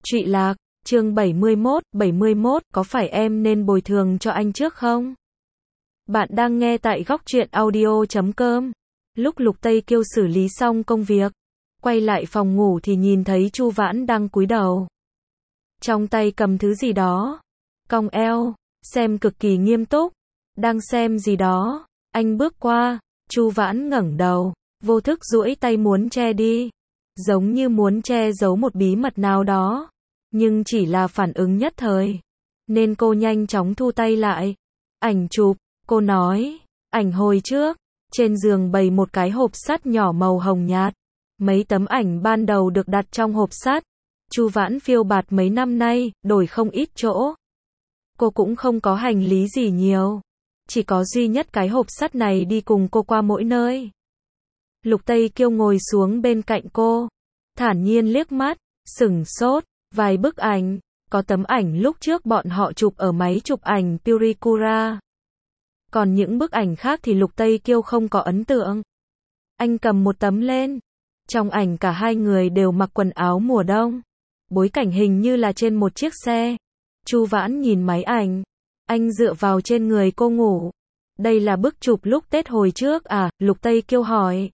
Trụy Lạc, chương 71, có phải em nên bồi thường cho anh trước không? Bạn đang nghe tại góc truyện audio.com. Lúc Lục Tây Kiêu xử lý xong công việc, quay lại phòng ngủ thì nhìn thấy Chu Vãn đang cúi đầu. Trong tay cầm thứ gì đó, cong eo, xem cực kỳ nghiêm túc, đang xem gì đó. Anh bước qua, Chu Vãn ngẩng đầu, vô thức duỗi tay muốn che đi, giống như muốn che giấu một bí mật nào đó, nhưng chỉ là phản ứng nhất thời, nên cô nhanh chóng thu tay lại. Ảnh chụp, cô nói, ảnh hồi trước, trên giường bày một cái hộp sắt nhỏ màu hồng nhạt, mấy tấm ảnh ban đầu được đặt trong hộp sắt. Chu Vãn phiêu bạt mấy năm nay, đổi không ít chỗ. Cô cũng không có hành lý gì nhiều, chỉ có duy nhất cái hộp sắt này đi cùng cô qua mỗi nơi. Lục Tây Kiêu ngồi xuống bên cạnh cô, thản nhiên liếc mắt, sửng sốt, vài bức ảnh, có tấm ảnh lúc trước bọn họ chụp ở máy chụp ảnh Purikura. Còn những bức ảnh khác thì Lục Tây Kiêu không có ấn tượng. Anh cầm một tấm lên, trong ảnh cả hai người đều mặc quần áo mùa đông, bối cảnh hình như là trên một chiếc xe. Chu Vãn nhìn máy ảnh, anh dựa vào trên người cô ngủ. Đây là bức chụp lúc Tết hồi trước à? Lục Tây Kiêu hỏi.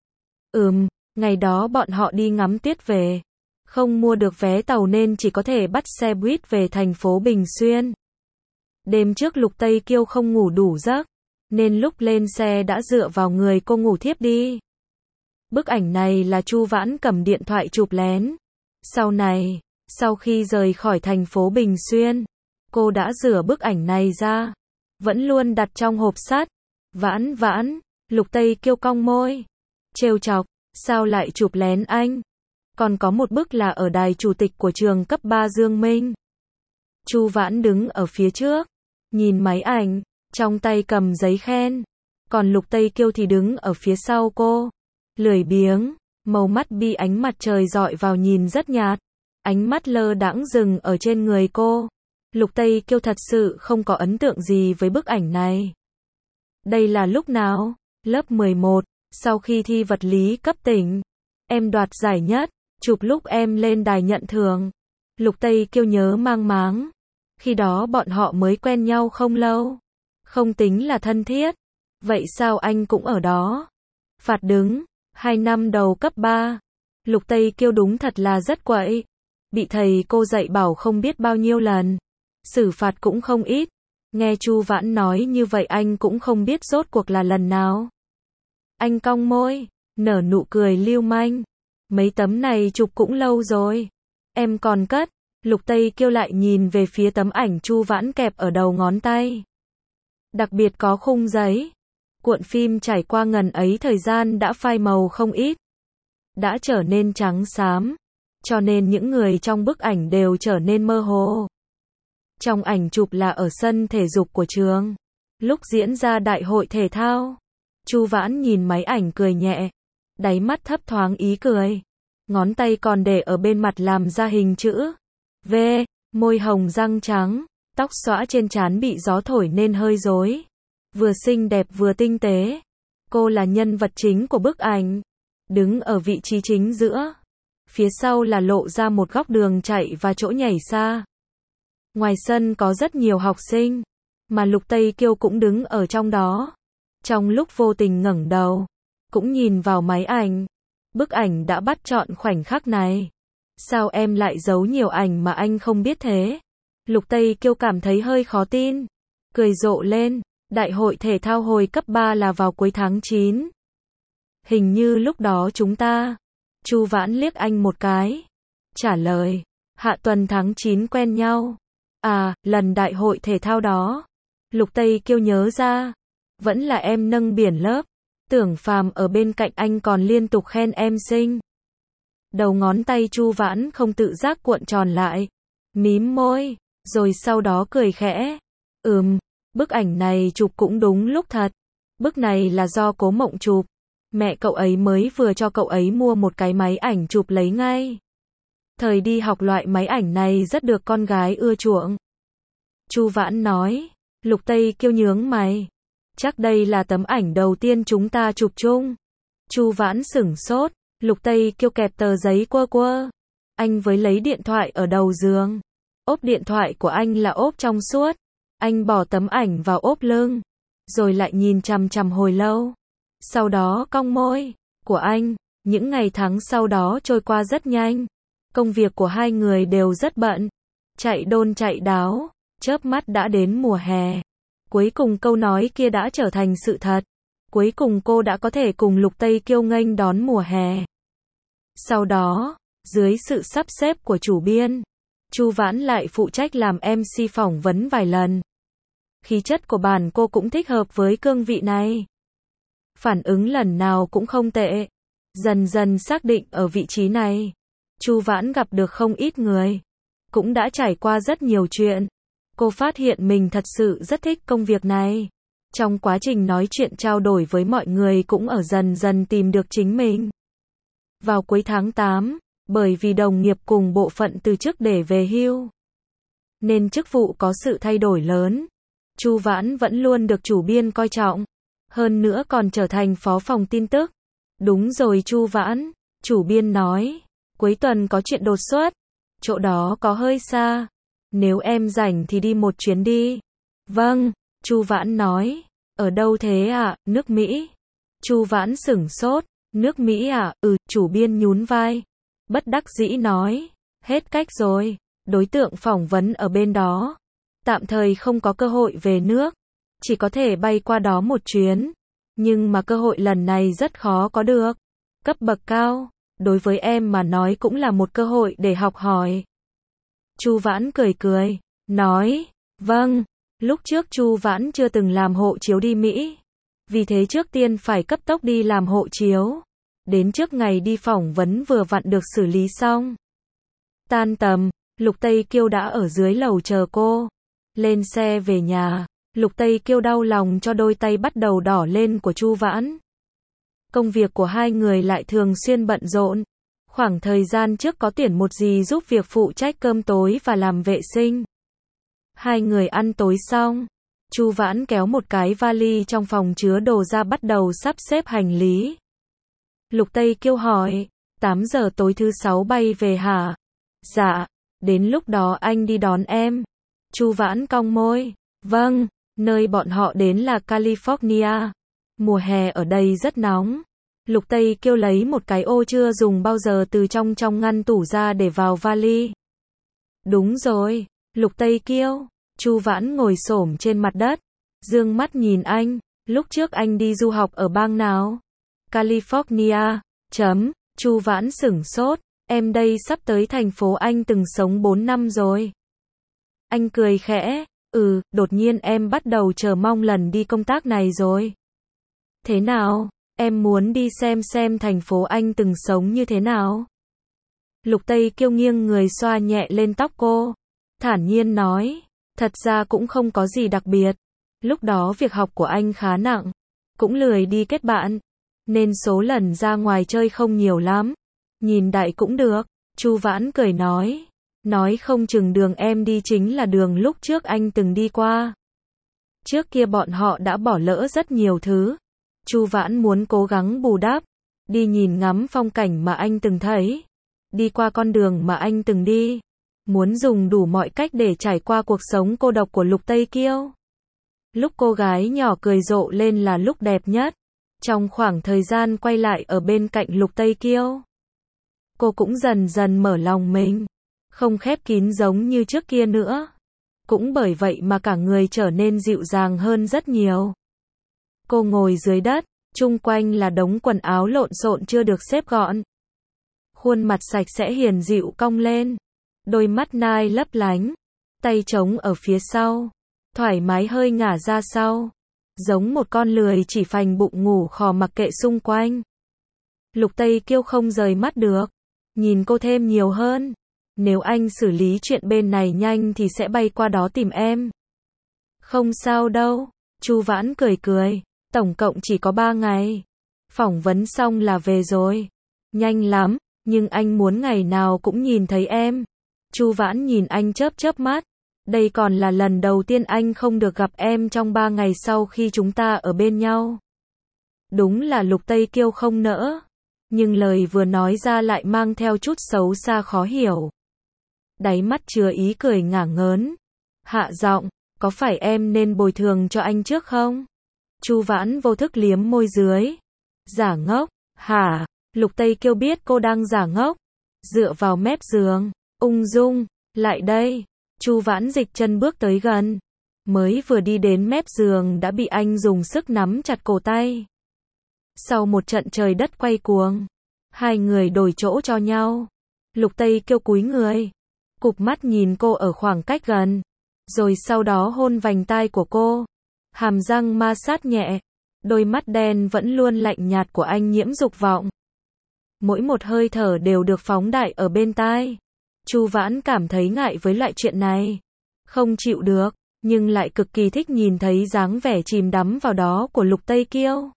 Ngày đó bọn họ đi ngắm tuyết về, không mua được vé tàu nên chỉ có thể bắt xe buýt về thành phố Bình Xuyên. Đêm trước Lục Tây Kiêu không ngủ đủ giấc, nên lúc lên xe đã dựa vào người cô ngủ thiếp đi. Bức ảnh này là Chu Vãn cầm điện thoại chụp lén. Sau này, sau khi rời khỏi thành phố Bình Xuyên, cô đã rửa bức ảnh này ra, vẫn luôn đặt trong hộp sắt. Vãn, Lục Tây Kiêu cong môi, trêu chọc, sao lại chụp lén anh? Còn có một bức là ở đài chủ tịch của trường cấp 3 Dương Minh. Chu Vãn đứng ở phía trước, nhìn máy ảnh, trong tay cầm giấy khen. Còn Lục Tây Kiêu thì đứng ở phía sau cô, lười biếng, màu mắt bị ánh mặt trời dọi vào nhìn rất nhạt. Ánh mắt lơ đãng dừng ở trên người cô. Lục Tây Kiêu thật sự không có ấn tượng gì với bức ảnh này. Đây là lúc nào? Lớp 11, sau khi thi vật lý cấp tỉnh. Em đoạt giải nhất, chụp lúc em lên đài nhận thưởng. Lục Tây Kiêu nhớ mang máng. Khi đó bọn họ mới quen nhau không lâu, không tính là thân thiết. Vậy sao anh cũng ở đó? Phạt đứng, 2 năm đầu cấp 3. Lục Tây Kiêu đúng thật là rất quậy. Bị thầy cô dạy bảo không biết bao nhiêu lần, xử phạt cũng không ít. Nghe Chu Vãn nói như vậy anh cũng không biết rốt cuộc là lần nào. Anh cong môi, nở nụ cười lưu manh. Mấy tấm này chụp cũng lâu rồi, em còn cất. Lục Tây Kiêu lại nhìn về phía tấm ảnh Chu Vãn kẹp ở đầu ngón tay. Đặc biệt có khung giấy. Cuộn phim trải qua ngần ấy thời gian đã phai màu không ít, đã trở nên trắng xám, cho nên những người trong bức ảnh đều trở nên mơ hồ. Trong ảnh chụp là ở sân thể dục của trường, lúc diễn ra đại hội thể thao. Chu Vãn nhìn máy ảnh cười nhẹ, đáy mắt thấp thoáng ý cười, ngón tay còn để ở bên mặt làm ra hình chữ V, môi hồng răng trắng, tóc xõa trên trán bị gió thổi nên hơi rối, vừa xinh đẹp vừa tinh tế. Cô là nhân vật chính của bức ảnh, đứng ở vị trí chính giữa. Phía sau là lộ ra một góc đường chạy và chỗ nhảy xa. Ngoài sân có rất nhiều học sinh, mà Lục Tây Kiêu cũng đứng ở trong đó. Trong lúc vô tình ngẩng đầu, cũng nhìn vào máy ảnh. Bức ảnh đã bắt chọn khoảnh khắc này. Sao em lại giấu nhiều ảnh mà anh không biết thế? Lục Tây Kiêu cảm thấy hơi khó tin, cười rộ lên. Đại hội thể thao hồi cấp 3 là vào cuối tháng 9. Hình như lúc đó chúng ta. Chu Vãn liếc anh một cái, trả lời, hạ tuần tháng 9 quen nhau. À, lần đại hội thể thao đó. Lục Tây Kiêu nhớ ra, vẫn là em nâng biển lớp. Tưởng Phàm ở bên cạnh anh còn liên tục khen em xinh. Đầu ngón tay Chu Vãn không tự giác cuộn tròn lại, mím môi, rồi sau đó cười khẽ. Bức ảnh này chụp cũng đúng lúc thật. Bức này là do Cố Mộng chụp. Mẹ cậu ấy mới vừa cho cậu ấy mua một cái máy ảnh chụp lấy ngay. Thời đi học loại máy ảnh này rất được con gái ưa chuộng. Chu Vãn nói. Lục Tây Kiêu nhướng mày. Chắc đây là tấm ảnh đầu tiên chúng ta chụp chung. Chu Vãn sửng sốt. Lục Tây Kiêu kẹp tờ giấy quơ quơ. Anh với lấy điện thoại ở đầu giường. Ốp điện thoại của anh là ốp trong suốt. Anh bỏ tấm ảnh vào ốp lưng, rồi lại nhìn chằm chằm hồi lâu. Sau đó cong môi. Của anh, những ngày tháng sau đó trôi qua rất nhanh. Công việc của hai người đều rất bận. Chạy đôn chạy đáo, chớp mắt đã đến mùa hè. Cuối cùng câu nói kia đã trở thành sự thật. Cuối cùng cô đã có thể cùng Lục Tây Kiêu nghênh đón mùa hè. Sau đó, dưới sự sắp xếp của chủ biên, Chu Vãn lại phụ trách làm MC phỏng vấn vài lần. Khí chất của bản cô cũng thích hợp với cương vị này. Phản ứng lần nào cũng không tệ. Dần dần xác định ở vị trí này, Chu Vãn gặp được không ít người, cũng đã trải qua rất nhiều chuyện. Cô phát hiện mình thật sự rất thích công việc này. Trong quá trình nói chuyện trao đổi với mọi người cũng ở dần dần tìm được chính mình. Vào cuối tháng 8, bởi vì đồng nghiệp cùng bộ phận từ chức để về hưu, nên chức vụ có sự thay đổi lớn. Chu Vãn vẫn luôn được chủ biên coi trọng, hơn nữa còn trở thành phó phòng tin tức. Đúng rồi Chu Vãn, chủ biên nói, cuối tuần có chuyện đột xuất, chỗ đó có hơi xa, nếu em rảnh thì đi một chuyến đi. Vâng, Chu Vãn nói, ở đâu thế ạ? Nước Mỹ. Chu Vãn sửng sốt, nước Mỹ à? Chủ biên nhún vai, bất đắc dĩ nói, hết cách rồi, đối tượng phỏng vấn ở bên đó, tạm thời không có cơ hội về nước, chỉ có thể bay qua đó một chuyến, nhưng mà cơ hội lần này rất khó có được, cấp bậc cao, đối với em mà nói cũng là một cơ hội để học hỏi. Chu Vãn cười cười, nói, vâng, lúc trước Chu Vãn chưa từng làm hộ chiếu đi Mỹ, vì thế trước tiên phải cấp tốc đi làm hộ chiếu, đến trước ngày đi phỏng vấn vừa vặn được xử lý xong. Tan tầm, Lục Tây Kiêu đã ở dưới lầu chờ cô. Lên xe về nhà, Lục Tây Kiêu đau lòng cho đôi tay bắt đầu đỏ lên của Chu Vãn. Công việc của hai người lại thường xuyên bận rộn. Khoảng thời gian trước có tuyển một dì giúp việc phụ trách cơm tối và làm vệ sinh. Hai người ăn tối xong, Chu Vãn kéo một cái vali trong phòng chứa đồ ra bắt đầu sắp xếp hành lý. Lục Tây Kiêu hỏi, 8 giờ tối thứ 6 bay về hả? Dạ, đến lúc đó anh đi đón em. Chu Vãn cong môi, vâng, nơi bọn họ đến là California. Mùa hè ở đây rất nóng. Lục Tây Kiêu lấy một cái ô chưa dùng bao giờ từ trong ngăn tủ ra để vào vali. Đúng rồi, Lục Tây Kiêu. Chu Vãn ngồi xổm trên mặt đất, dương mắt nhìn anh, lúc trước anh đi du học ở bang nào? California. Chu Vãn sửng sốt, em đây sắp tới thành phố anh từng sống 4 năm rồi. Anh cười khẽ, đột nhiên em bắt đầu chờ mong lần đi công tác này rồi. Thế nào, em muốn đi xem thành phố anh từng sống như thế nào? Lục Tây Kiêu nghiêng người xoa nhẹ lên tóc cô, thản nhiên nói, thật ra cũng không có gì đặc biệt. Lúc đó việc học của anh khá nặng, cũng lười đi kết bạn, nên số lần ra ngoài chơi không nhiều lắm. Nhìn đại cũng được. Chu Vãn cười nói không chừng đường em đi chính là đường lúc trước anh từng đi qua. Trước kia bọn họ đã bỏ lỡ rất nhiều thứ. Chu Vãn muốn cố gắng bù đắp, đi nhìn ngắm phong cảnh mà anh từng thấy, đi qua con đường mà anh từng đi, muốn dùng đủ mọi cách để trải qua cuộc sống cô độc của Lục Tây Kiêu. Lúc cô gái nhỏ cười rộ lên là lúc đẹp nhất. Trong khoảng thời gian quay lại ở bên cạnh Lục Tây Kiêu, cô cũng dần dần mở lòng mình, không khép kín giống như trước kia nữa. Cũng bởi vậy mà cả người trở nên dịu dàng hơn rất nhiều. Cô ngồi dưới đất, chung quanh là đống quần áo lộn xộn chưa được xếp gọn. Khuôn mặt sạch sẽ hiền dịu cong lên, đôi mắt nai lấp lánh, tay trống ở phía sau, thoải mái hơi ngả ra sau, giống một con lười chỉ phành bụng ngủ khò mặc kệ xung quanh. Lục Tây Kiêu không rời mắt được, nhìn cô thêm nhiều hơn. Nếu anh xử lý chuyện bên này nhanh thì sẽ bay qua đó tìm em. Không sao đâu, Chu Vãn cười cười, tổng cộng chỉ có 3 ngày. Phỏng vấn xong là về rồi. Nhanh lắm, nhưng anh muốn ngày nào cũng nhìn thấy em. Chu Vãn nhìn anh chớp mắt. Đây còn là lần đầu tiên anh không được gặp em trong 3 ngày sau khi chúng ta ở bên nhau. Đúng là Lục Tây Kiêu không nỡ. nhưng lời vừa nói ra lại mang theo chút xấu xa khó hiểu. Đáy mắt chứa ý cười ngả ngớn. Hạ giọng, có phải em nên bồi thường cho anh trước không? Chu Vãn vô thức liếm môi dưới. Giả ngốc, hả? Lục Tây Kiêu biết cô đang giả ngốc. Dựa vào mép giường, ung dung, lại đây. Chu Vãn dịch chân bước tới gần. Mới vừa đi đến mép giường đã bị anh dùng sức nắm chặt cổ tay. Sau một trận trời đất quay cuồng, hai người đổi chỗ cho nhau. Lục Tây Kiêu cúi người, cụp mắt nhìn cô ở khoảng cách gần, rồi sau đó hôn vành tai của cô, hàm răng ma sát nhẹ, đôi mắt đen vẫn luôn lạnh nhạt của anh nhiễm dục vọng. Mỗi một hơi thở đều được phóng đại ở bên tai. Chu Vãn cảm thấy ngại với loại chuyện này, không chịu được, nhưng lại cực kỳ thích nhìn thấy dáng vẻ chìm đắm vào đó của Lục Tây Kiêu.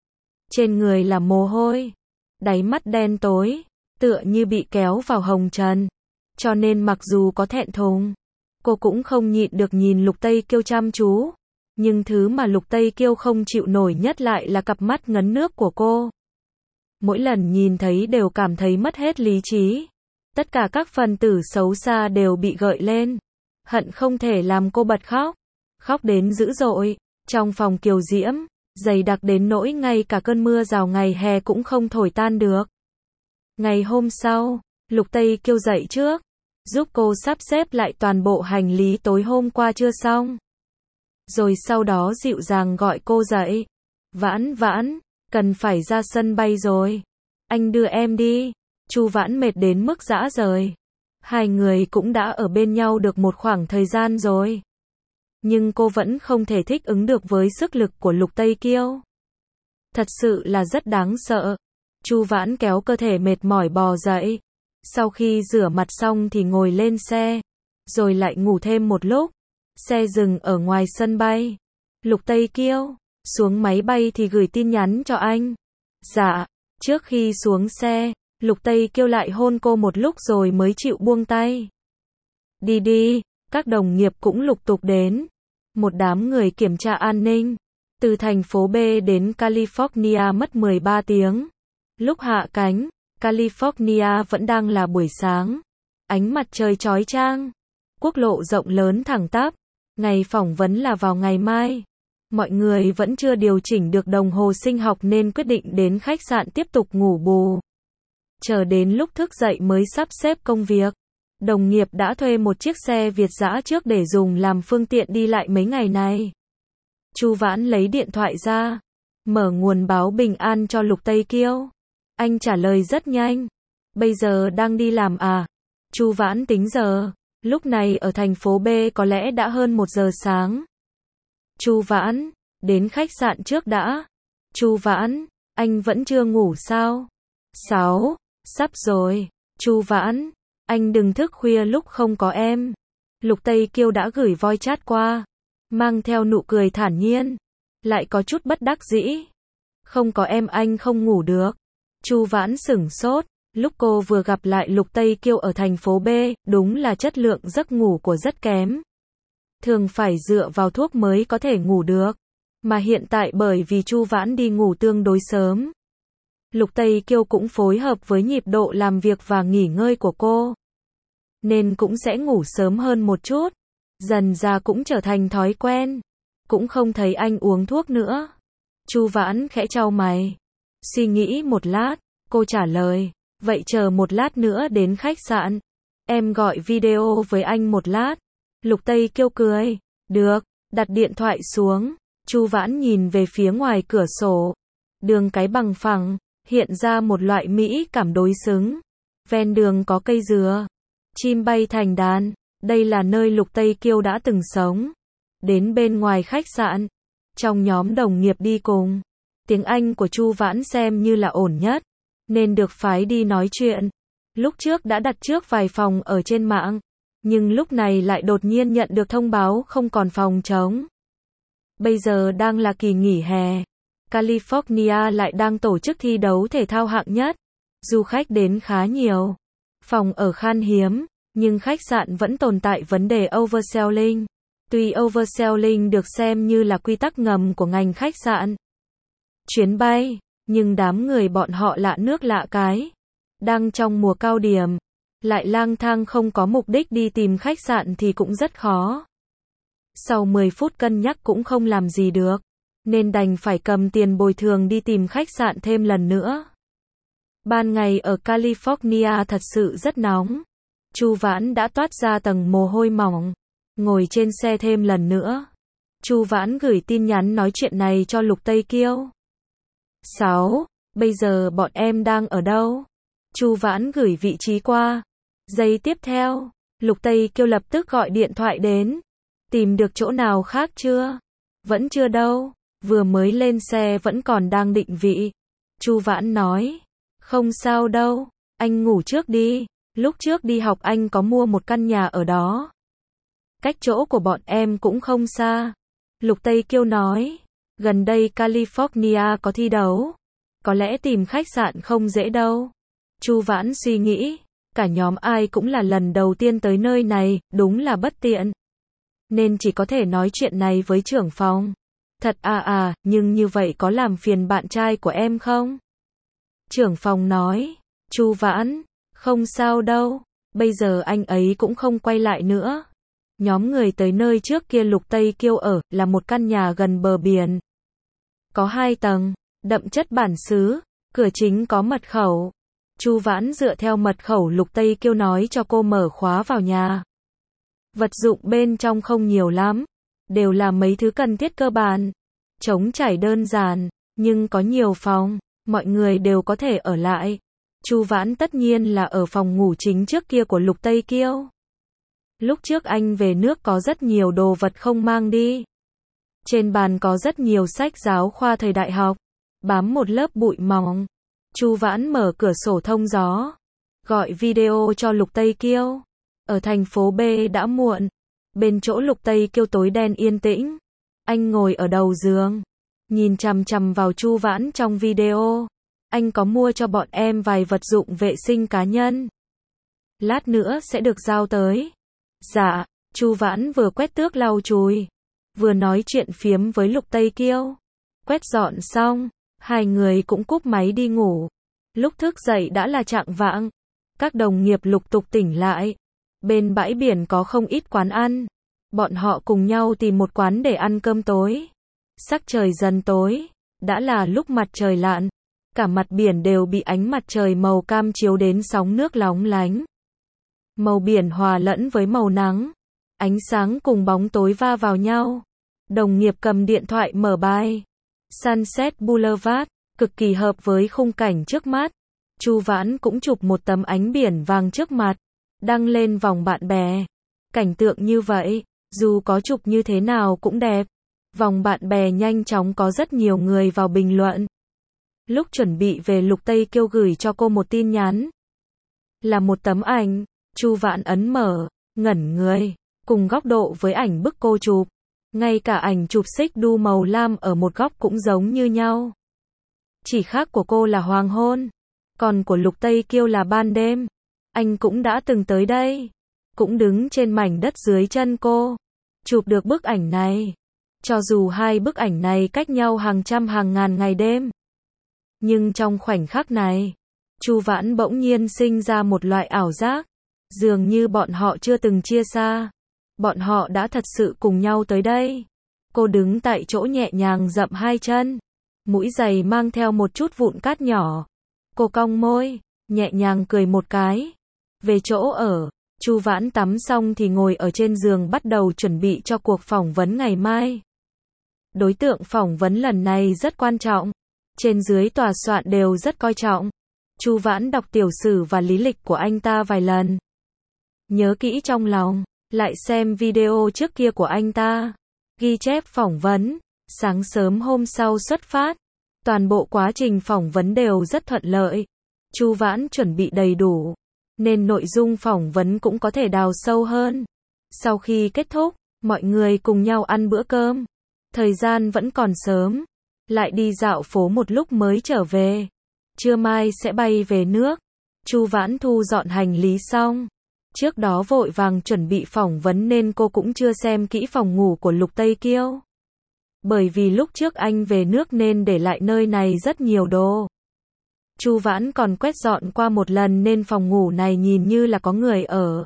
Trên người là mồ hôi, đáy mắt đen tối, tựa như bị kéo vào hồng trần. Cho nên mặc dù có thẹn thùng, cô cũng không nhịn được nhìn Lục Tây Kiêu chăm chú. Nhưng thứ mà Lục Tây Kiêu không chịu nổi nhất lại là cặp mắt ngấn nước của cô. Mỗi lần nhìn thấy đều cảm thấy mất hết lý trí. Tất cả các phần tử xấu xa đều bị gợi lên. Hận không thể làm cô bật khóc. Khóc đến dữ dội, trong phòng kiều diễm, dày đặc đến nỗi ngay cả cơn mưa rào ngày hè cũng không thổi tan được. Ngày hôm sau, Lục Tây Kiêu dậy trước, giúp cô sắp xếp lại toàn bộ hành lý tối hôm qua chưa xong. Rồi sau đó dịu dàng gọi cô dậy. Vãn Vãn, cần phải ra sân bay rồi. Anh đưa em đi. Chu Vãn mệt đến mức rã rời. Hai người cũng đã ở bên nhau được một khoảng thời gian rồi. Nhưng cô vẫn không thể thích ứng được với sức lực của Lục Tây Kiêu. Thật sự là rất đáng sợ. Chu Vãn kéo cơ thể mệt mỏi bò dậy. Sau khi rửa mặt xong thì ngồi lên xe. Rồi lại ngủ thêm một lúc. Xe dừng ở ngoài sân bay. Lục Tây Kiêu xuống máy bay thì gửi tin nhắn cho anh. Dạ. Trước khi xuống xe, Lục Tây Kiêu lại hôn cô một lúc rồi mới chịu buông tay. Đi đi. Các đồng nghiệp cũng lục tục đến. Một đám người kiểm tra an ninh. Từ thành phố B đến California mất 13 tiếng. Lúc hạ cánh, California vẫn đang là buổi sáng. Ánh mặt trời chói chang. Quốc lộ rộng lớn thẳng tắp. Ngày phỏng vấn là vào ngày mai. Mọi người vẫn chưa điều chỉnh được đồng hồ sinh học nên quyết định đến khách sạn tiếp tục ngủ bù. Chờ đến lúc thức dậy mới sắp xếp công việc. Đồng nghiệp đã thuê một chiếc xe Việt dã trước để dùng làm phương tiện đi lại mấy ngày này. Chu Vãn lấy điện thoại ra, mở nguồn báo bình an cho Lục Tây Kiêu. Anh trả lời rất nhanh. Bây giờ đang đi làm à? Chu Vãn tính giờ. Lúc này ở thành phố B có lẽ đã hơn 1 giờ sáng. Chu Vãn, đến khách sạn trước đã. Chu Vãn, anh vẫn chưa ngủ sao? 6, sắp rồi. Chu Vãn, anh đừng thức khuya lúc không có em. Lục Tây Kiêu đã gửi voice chat qua, mang theo nụ cười thản nhiên, lại có chút bất đắc dĩ. Không có em anh không ngủ được. Chu Vãn sửng sốt, lúc cô vừa gặp lại Lục Tây Kiêu ở thành phố B, đúng là chất lượng giấc ngủ của rất kém. Thường phải dựa vào thuốc mới có thể ngủ được, mà hiện tại bởi vì Chu Vãn đi ngủ tương đối sớm. Lục Tây Kiêu cũng phối hợp với nhịp độ làm việc và nghỉ ngơi của cô, nên cũng sẽ ngủ sớm hơn một chút. Dần ra cũng trở thành thói quen. Cũng không thấy anh uống thuốc nữa. Chu Vãn khẽ chau mày. Suy nghĩ một lát, cô trả lời. Vậy chờ một lát nữa đến khách sạn. Em gọi video với anh một lát. Lục Tây Kiêu cười. Được, đặt điện thoại xuống. Chu Vãn nhìn về phía ngoài cửa sổ. Đường cái bằng phẳng, hiện ra một loại mỹ cảm đối xứng. Ven đường có cây dừa, chim bay thành đàn. Đây là nơi Lục Tây Kiêu đã từng sống. Đến bên ngoài khách sạn, trong nhóm đồng nghiệp đi cùng, tiếng Anh của Chu Vãn xem như là ổn nhất, nên được phái đi nói chuyện. Lúc trước đã đặt trước vài phòng ở trên mạng, nhưng lúc này lại đột nhiên nhận được thông báo không còn phòng trống. Bây giờ đang là kỳ nghỉ hè, California lại đang tổ chức thi đấu thể thao hạng nhất. Du khách đến khá nhiều, phòng ở khan hiếm, nhưng khách sạn vẫn tồn tại vấn đề overselling. Tuy overselling được xem như là quy tắc ngầm của ngành khách sạn, chuyến bay, Nhưng đám người bọn họ lạ nước lạ cái. Đang trong mùa cao điểm, lại lang thang không có mục đích đi tìm khách sạn thì cũng rất khó. Sau 10 phút cân nhắc cũng không làm gì được, nên đành phải cầm tiền bồi thường đi tìm khách sạn thêm lần nữa. Ban ngày ở California thật sự rất nóng. Chu Vãn đã toát ra tầng mồ hôi mỏng. Ngồi trên xe thêm lần nữa, Chu Vãn gửi tin nhắn nói chuyện này cho Lục Tây Kiêu. 6. Bây giờ bọn em đang ở đâu? Chu Vãn gửi vị trí qua. Giây tiếp theo, Lục Tây Kiêu lập tức gọi điện thoại đến. Tìm được chỗ nào khác chưa? Vẫn chưa đâu, vừa mới lên xe vẫn còn đang định vị. Chu Vãn nói, không sao đâu, anh ngủ trước đi, lúc trước đi học anh có mua một căn nhà ở đó. Cách chỗ của bọn em cũng không xa. Lục Tây Kiêu nói, gần đây California có thi đấu, có lẽ tìm khách sạn không dễ đâu. Chu Vãn suy nghĩ, cả nhóm ai cũng là lần đầu tiên tới nơi này, đúng là bất tiện. Nên chỉ có thể nói chuyện này với trưởng phòng. Thật nhưng như vậy có làm phiền bạn trai của em không? Trưởng phòng nói, Chu Vãn, không sao đâu, bây giờ anh ấy cũng không quay lại nữa. Nhóm người tới nơi trước kia Lục Tây Kiêu ở, là một căn nhà gần bờ biển. Có 2 tầng, đậm chất bản xứ, cửa chính có mật khẩu. Chu Vãn dựa theo mật khẩu Lục Tây Kiêu nói cho cô mở khóa vào nhà. Vật dụng bên trong không nhiều lắm, đều là mấy thứ cần thiết cơ bản. Trống trải đơn giản, nhưng có nhiều phòng, mọi người đều có thể ở lại. Chu Vãn tất nhiên là ở phòng ngủ chính trước kia của Lục Tây Kiêu. Lúc trước anh về nước có rất nhiều đồ vật không mang đi. Trên bàn có rất nhiều sách giáo khoa thời đại học, bám một lớp bụi mỏng. Chu Vãn mở cửa sổ thông gió, gọi video cho Lục Tây Kiêu. Ở thành phố B đã muộn, bên chỗ Lục Tây Kiêu tối đen yên tĩnh. Anh ngồi ở đầu giường, nhìn chằm chằm vào Chu Vãn trong video. Anh có mua cho bọn em vài vật dụng vệ sinh cá nhân. Lát nữa sẽ được giao tới. Dạ, Chu Vãn vừa quét tước lau chùi, vừa nói chuyện phiếm với Lục Tây Kiêu. Quét dọn xong, hai người cũng cúp máy đi ngủ. Lúc thức dậy đã là chạng vạng. Các đồng nghiệp lục tục tỉnh lại. Bên bãi biển có không ít quán ăn. Bọn họ cùng nhau tìm một quán để ăn cơm tối. Sắc trời dần tối, đã là lúc mặt trời lặn. Cả mặt biển đều bị ánh mặt trời màu cam chiếu đến sóng nước lóng lánh. Màu biển hòa lẫn với màu nắng. Ánh sáng cùng bóng tối va vào nhau. Đồng nghiệp cầm điện thoại mở bài Sunset Boulevard, cực kỳ hợp với khung cảnh trước mắt. Chu Vãn cũng chụp một tấm ánh biển vàng trước mặt, đăng lên vòng bạn bè. Cảnh tượng như vậy, dù có chụp như thế nào cũng đẹp. Vòng bạn bè nhanh chóng có rất nhiều người vào bình luận. Lúc chuẩn bị về Lục Tây Kiêu gửi cho cô một tin nhắn. Là một tấm ảnh, Chu Vãn ấn mở, ngẩn người, cùng góc độ với ảnh bức cô chụp. Ngay cả ảnh chụp xích đu màu lam ở một góc cũng giống như nhau. Chỉ khác của cô là hoàng hôn, còn của Lục Tây Kiêu là ban đêm. Anh cũng đã từng tới đây, cũng đứng trên mảnh đất dưới chân cô, chụp được bức ảnh này. Cho dù hai bức ảnh này cách nhau hàng trăm hàng ngàn ngày đêm, nhưng trong khoảnh khắc này, Chu Vãn bỗng nhiên sinh ra một loại ảo giác, dường như bọn họ chưa từng chia xa. Bọn họ đã thật sự cùng nhau tới đây. Cô đứng tại chỗ nhẹ nhàng dậm hai chân, mũi giày mang theo một chút vụn cát nhỏ. Cô cong môi, nhẹ nhàng cười một cái. Về chỗ ở, Chu Vãn tắm xong thì ngồi ở trên giường bắt đầu chuẩn bị cho cuộc phỏng vấn ngày mai. Đối tượng phỏng vấn lần này rất quan trọng. Trên dưới tòa soạn đều rất coi trọng. Chu Vãn đọc tiểu sử và lý lịch của anh ta vài lần. Nhớ kỹ trong lòng, lại xem video trước kia của anh ta. Ghi chép phỏng vấn. Sáng sớm hôm sau xuất phát. Toàn bộ quá trình phỏng vấn đều rất thuận lợi. Chu Vãn chuẩn bị đầy đủ, nên nội dung phỏng vấn cũng có thể đào sâu hơn. Sau khi kết thúc, mọi người cùng nhau ăn bữa cơm. Thời gian vẫn còn sớm, lại đi dạo phố một lúc mới trở về. Trưa mai sẽ bay về nước. Chu Vãn thu dọn hành lý xong. Trước đó vội vàng chuẩn bị phỏng vấn nên cô cũng chưa xem kỹ phòng ngủ của Lục Tây Kiêu. bởi vì lúc trước anh về nước nên để lại nơi này rất nhiều đồ. Chu Vãn còn quét dọn qua một lần nên phòng ngủ này nhìn như là có người ở.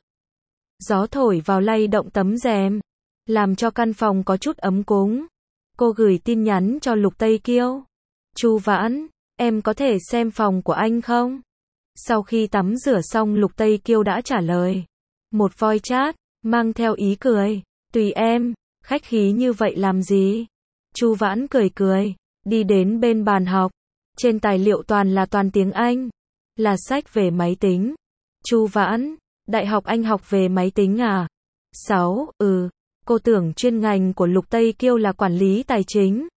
Gió thổi vào lay động tấm rèm, làm cho căn phòng có chút ấm cúng. Cô gửi tin nhắn cho Lục Tây Kiêu. Chu Vãn, em có thể xem phòng của anh không? Sau khi tắm rửa xong Lục Tây Kiêu đã trả lời. Một voice chat, mang theo ý cười. Tùy em, khách khí như vậy làm gì? Chu Vãn cười cười, đi đến bên bàn học. Trên tài liệu toàn tiếng Anh. Là sách về máy tính. Chu Vãn, đại học anh học về máy tính à? 6, cô tưởng chuyên ngành của Lục Tây Kiêu là quản lý tài chính.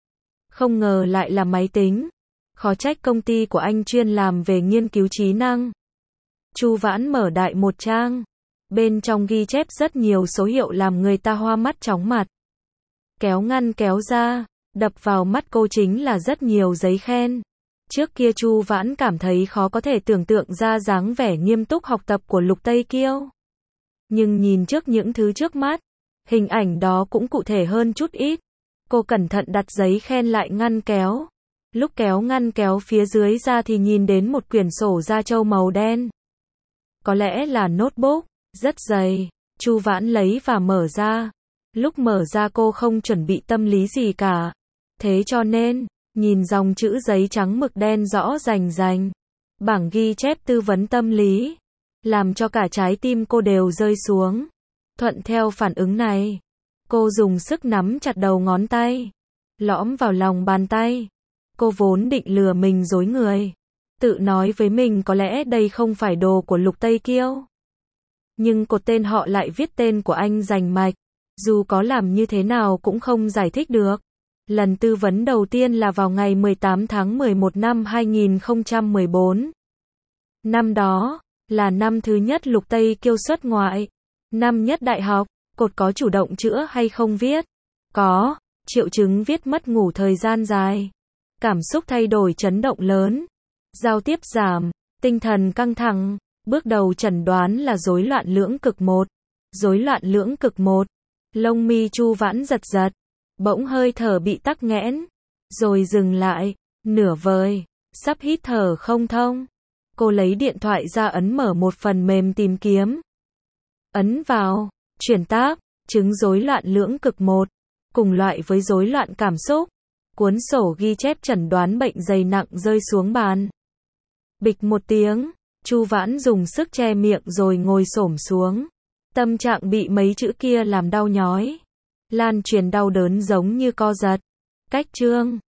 Không ngờ lại là máy tính. Khó trách công ty của anh chuyên làm về nghiên cứu trí năng. Chu Vãn mở đại một trang. Bên trong ghi chép rất nhiều số hiệu làm người ta hoa mắt chóng mặt. Kéo ngăn kéo ra, đập vào mắt cô chính là rất nhiều giấy khen. Trước kia Chu Vãn cảm thấy khó có thể tưởng tượng ra dáng vẻ nghiêm túc học tập của Lục Tây Kiêu. Nhưng nhìn trước những thứ trước mắt, hình ảnh đó cũng cụ thể hơn chút ít. Cô cẩn thận đặt giấy khen lại ngăn kéo. Lúc kéo ngăn kéo phía dưới ra thì nhìn đến một quyển sổ da trâu màu đen. Có lẽ là notebook, rất dày. Chu Vãn lấy và mở ra. Lúc mở ra cô không chuẩn bị tâm lý gì cả. Thế cho nên, nhìn dòng chữ giấy trắng mực đen rõ rành rành. Bảng ghi chép tư vấn tâm lý. Làm cho cả trái tim cô đều rơi xuống. Thuận theo phản ứng này, cô dùng sức nắm chặt đầu ngón tay. Lõm vào lòng bàn tay. Cô vốn định lừa mình dối người. Tự nói với mình có lẽ đây không phải đồ của Lục Tây Kiêu. Nhưng cột tên họ lại viết tên của anh rành mạch. Dù có làm như thế nào cũng không giải thích được. Lần tư vấn đầu tiên là vào ngày 18 tháng 11 năm 2014. Năm đó, là năm thứ nhất Lục Tây Kiêu xuất ngoại. Năm nhất đại học, cột có chủ động chữa hay không viết? Có, triệu chứng viết mất ngủ thời gian dài. Cảm xúc thay đổi chấn động lớn. Giao tiếp giảm, tinh thần căng thẳng. Bước đầu chẩn đoán là rối loạn lưỡng cực 1. Rối loạn lưỡng cực 1. Lông mi Chu Vãn giật giật. Bỗng hơi thở bị tắc nghẽn. Rồi dừng lại, nửa vời, sắp hít thở không thông. Cô lấy điện thoại ra ấn mở một phần mềm tìm kiếm. Ấn vào, chuyển tab, chứng rối loạn lưỡng cực 1. Cùng loại với rối loạn cảm xúc. Cuốn sổ ghi chép chẩn đoán bệnh dày nặng rơi xuống bàn. Bịch một tiếng, Chu Vãn dùng sức che miệng rồi ngồi xổm xuống. Tâm trạng bị mấy chữ kia làm đau nhói. Lan truyền đau đớn giống như co giật. Cách chương